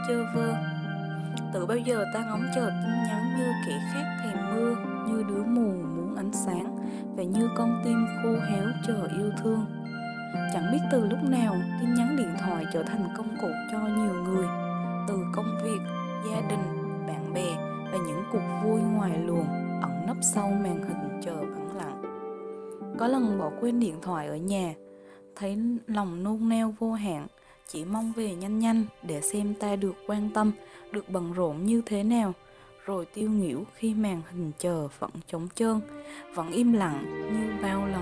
chơ vơ. Từ bao giờ ta ngóng chờ tin nhắn như kẻ khác thèm mưa, như đứa mù muốn ánh sáng, và như con tim khô héo chờ yêu thương. Chẳng biết từ lúc nào, tin nhắn điện thoại trở thành công cụ cho nhiều người. Từ công việc, gia đình, bạn bè và những cuộc vui ngoài luồng ẩn nấp sau màn hình chờ vắng lặng. Có lần bỏ quên điện thoại ở nhà, thấy lòng nôn nao vô hạn, chỉ mong về nhanh nhanh để xem ta được quan tâm, được bận rộn như thế nào, rồi tiêu nghỉu khi màn hình chờ vẫn trống trơn, vẫn im lặng như bao lần.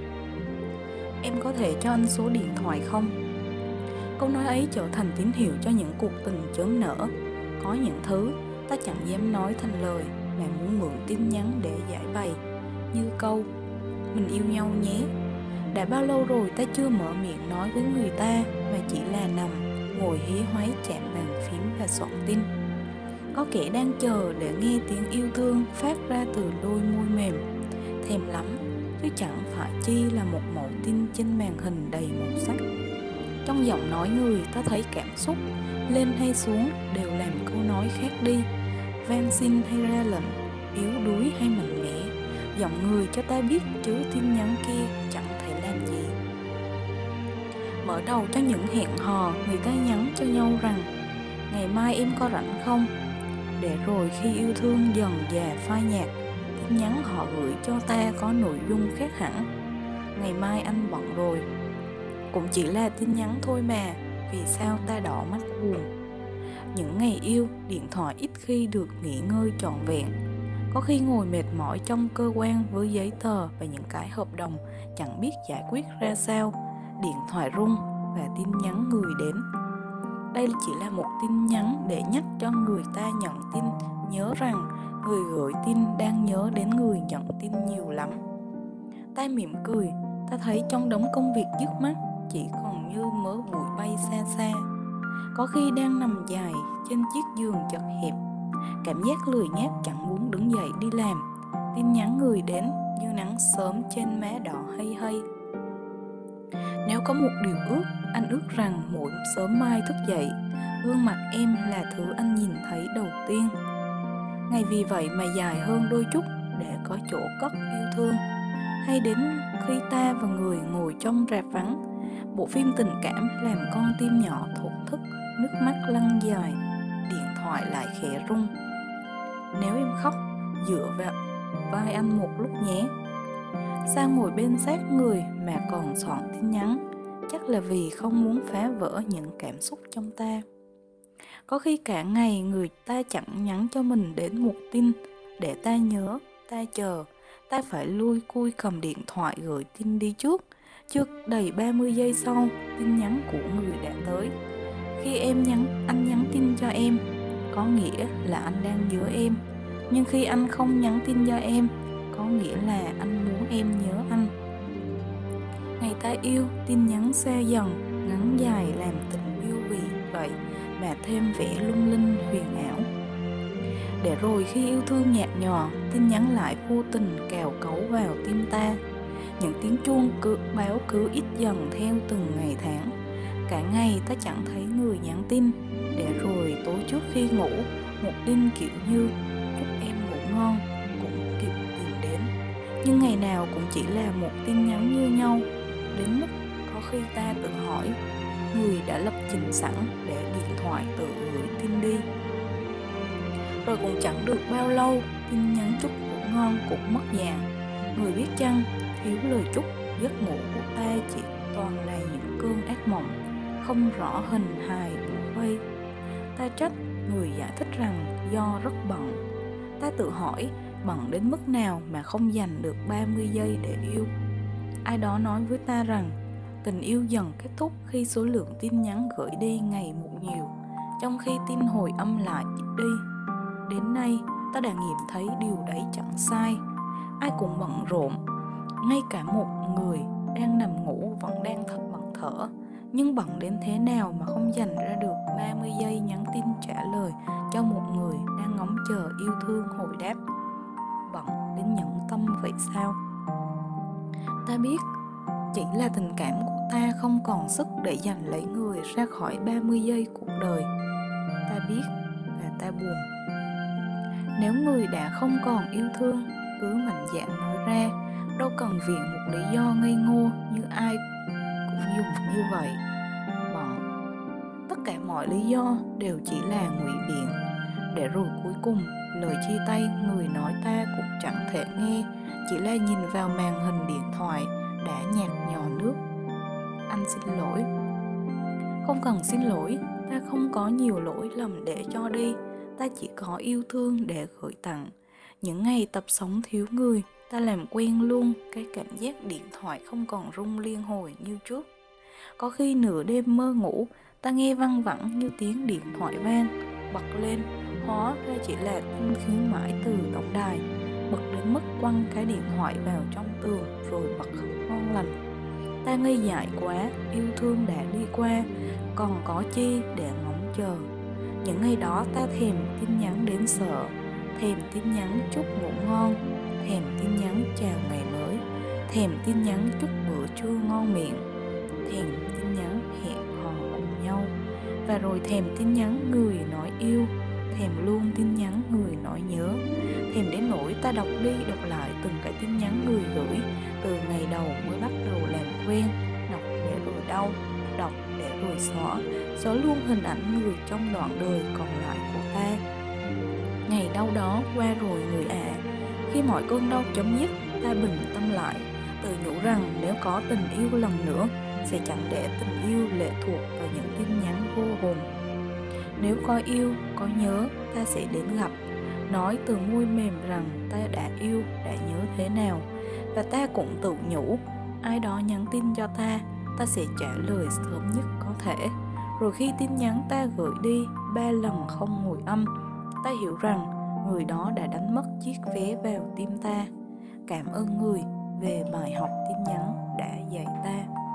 Em có thể cho anh số điện thoại không? Câu nói ấy trở thành tín hiệu cho những cuộc tình chớm nở. Có những thứ ta chẳng dám nói thành lời mà muốn mượn tin nhắn để giải bày, như câu "Mình yêu nhau nhé". Đã bao lâu rồi ta chưa mở miệng nói với người ta, mà chỉ là nằm, ngồi hí hoáy chạm bàn phím và soạn tin. Có kẻ đang chờ để nghe tiếng yêu thương phát ra từ đôi môi mềm, thèm lắm, chứ chẳng phải chi là một mẩu tin trên màn hình đầy màu sắc. Trong giọng nói người ta thấy cảm xúc, lên hay xuống đều làm câu nói khác đi, van xin hay ra lệnh, yếu đuối hay mạnh mẽ. Giọng người cho ta biết chứ tin nhắn kia chẳng thể làm gì. Mở đầu cho những hẹn hò, người ta nhắn cho nhau rằng "Ngày mai em có rảnh không?" Để rồi khi yêu thương dần dà phai nhạt, tin nhắn họ gửi cho ta có nội dung khác hẳn: "Ngày mai anh bận rồi." Cũng chỉ là tin nhắn thôi mà, vì sao ta đỏ mắt buồn. Những ngày yêu, điện thoại ít khi được nghỉ ngơi trọn vẹn. Có khi ngồi mệt mỏi trong cơ quan với giấy tờ và những cái hợp đồng chẳng biết giải quyết ra sao, điện thoại rung và tin nhắn người đến. Đây chỉ là một tin nhắn để nhắc cho người ta nhận tin nhớ rằng người gửi tin đang nhớ đến người nhận tin nhiều lắm. Ta mỉm cười, ta thấy trong đống công việc trước mắt chỉ còn như mớ bụi bay xa xa. Có khi đang nằm dài trên chiếc giường chật hẹp, cảm giác lười nhác chẳng muốn đứng dậy đi làm, tin nhắn người đến như nắng sớm trên má đỏ hây hây. Nếu có một điều ước, anh ước rằng mỗi sớm mai thức dậy, gương mặt em là thứ anh nhìn thấy đầu tiên. Ngày vì vậy mà dài hơn đôi chút để có chỗ cất yêu thương. Hay đến khi ta và người ngồi trong rạp vắng, bộ phim tình cảm làm con tim nhỏ thổn thức, nước mắt lăn dài, điện thoại lại khẽ rung. Nếu em khóc, dựa vào vai anh một lúc nhé. Sao ngồi bên sát người mà còn soạn tin nhắn? Chắc là vì không muốn phá vỡ những cảm xúc trong ta. Có khi cả ngày người ta chẳng nhắn cho mình đến một tin để ta nhớ, ta chờ. Ta phải lui cui cầm điện thoại gửi tin đi trước. Chưa đầy 30 giây sau, tin nhắn của người đã tới. Khi anh nhắn tin cho em, có nghĩa là anh đang nhớ em. Nhưng khi anh không nhắn tin cho em, có nghĩa là anh muốn em nhớ anh. Ngày ta yêu, tin nhắn xa dần, ngắn dài làm tình yêu vì vậy mà thêm vẻ lung linh huyền ảo. Để rồi khi yêu thương nhạt nhòa, tin nhắn lại vô tình cào cấu vào tim ta. Những tiếng chuông báo cứ ít dần theo từng ngày tháng. Cả ngày ta chẳng thấy người nhắn tin. Để rồi tối trước khi ngủ, một tin kiểu như "Chúc em ngủ ngon" cũng kịp tìm đến. Nhưng ngày nào cũng chỉ là một tin nhắn như nhau, đến mức có khi ta tự hỏi người đã lập trình sẵn để điện thoại tự gửi tin đi. Rồi cũng chẳng được bao lâu, tin nhắn chúc ngủ ngon cũng mất dạng. Người biết chăng, thiếu lời chúc, giấc ngủ của ta chỉ toàn là những cơn ác mộng, không rõ hình hài bủa vây. Ta trách người giải thích rằng do rất bận. Ta tự hỏi bận đến mức nào mà không dành được 30 giây để yêu. Ai đó nói với ta rằng tình yêu dần kết thúc khi số lượng tin nhắn gửi đi ngày một nhiều, trong khi tin hồi âm lại ít đi. Đến nay, ta đã nghiệm thấy điều đấy chẳng sai. Ai cũng bận rộn, ngay cả một người đang nằm ngủ vẫn đang bận thở. Nhưng bận đến thế nào mà không dành ra được 30 giây nhắn tin trả lời cho một người đang ngóng chờ yêu thương hồi đáp. Bận đến nhẫn tâm vậy sao? Ta biết chỉ là tình cảm của ta không còn sức để giành lấy người ra khỏi 30 giây cuộc đời. ta biết và ta buồn. Nếu người đã không còn yêu thương, cứ mạnh dạn nói ra, đâu cần viện một lý do ngây ngô như ai cũng dùng như vậy. Bận. Tất cả mọi lý do đều chỉ là ngụy biện, để rồi cuối cùng lời chia tay người nói ta cũng chẳng thể nghe, chỉ là nhìn vào màn hình điện thoại đã nhạt nhòa nước. Anh xin lỗi. Không cần xin lỗi, ta không có nhiều lỗi lầm để cho đi, ta chỉ có yêu thương để gửi tặng. Những ngày tập sống thiếu người, ta làm quen luôn cái cảm giác điện thoại không còn rung liên hồi như trước. Có khi nửa đêm mơ ngủ, ta nghe văng vẳng như tiếng điện thoại vang, bật lên, hóa ra chỉ là tin khuyến mãi từ tổng đài. Bực đến mức quăng cái điện thoại vào trong tường rồi bật khóc ngon lành. Ta ngây dại quá, yêu thương đã đi qua, còn có chi để ngóng chờ. Những ngày đó ta thèm tin nhắn đến sợ, thèm tin nhắn chúc ngủ ngon, thèm tin nhắn chào ngày mới, thèm tin nhắn chúc bữa trưa ngon miệng, thèm tin nhắn hẹn hò cùng nhau, và rồi thèm tin nhắn người nói yêu, thèm luôn tin nhắn người nói nhớ, thèm đến nỗi ta đọc đi đọc lại từng cái tin nhắn người gửi từ ngày đầu mới bắt đầu làm quen, đọc để rồi đau, đọc để rồi xóa luôn hình ảnh người trong đoạn đời còn lại của ta. Ngày đau đó qua rồi người ạ. Khi mọi cơn đau chấm dứt, ta bình tâm lại, tự nhủ rằng nếu có tình yêu lần nữa, sẽ chẳng để tình yêu lệ thuộc vào những tin nhắn vô hồn. Nếu có yêu, có nhớ, ta sẽ đến gặp, nói từ môi mềm rằng ta đã yêu, đã nhớ thế nào. Và ta cũng tự nhủ, ai đó nhắn tin cho ta sẽ trả lời sớm nhất có thể. Rồi khi tin nhắn ta gửi đi 3 lần không hồi âm, ta hiểu rằng người đó đã đánh mất chiếc vé vào tim ta. Cảm ơn người về bài học tin nhắn đã dạy ta.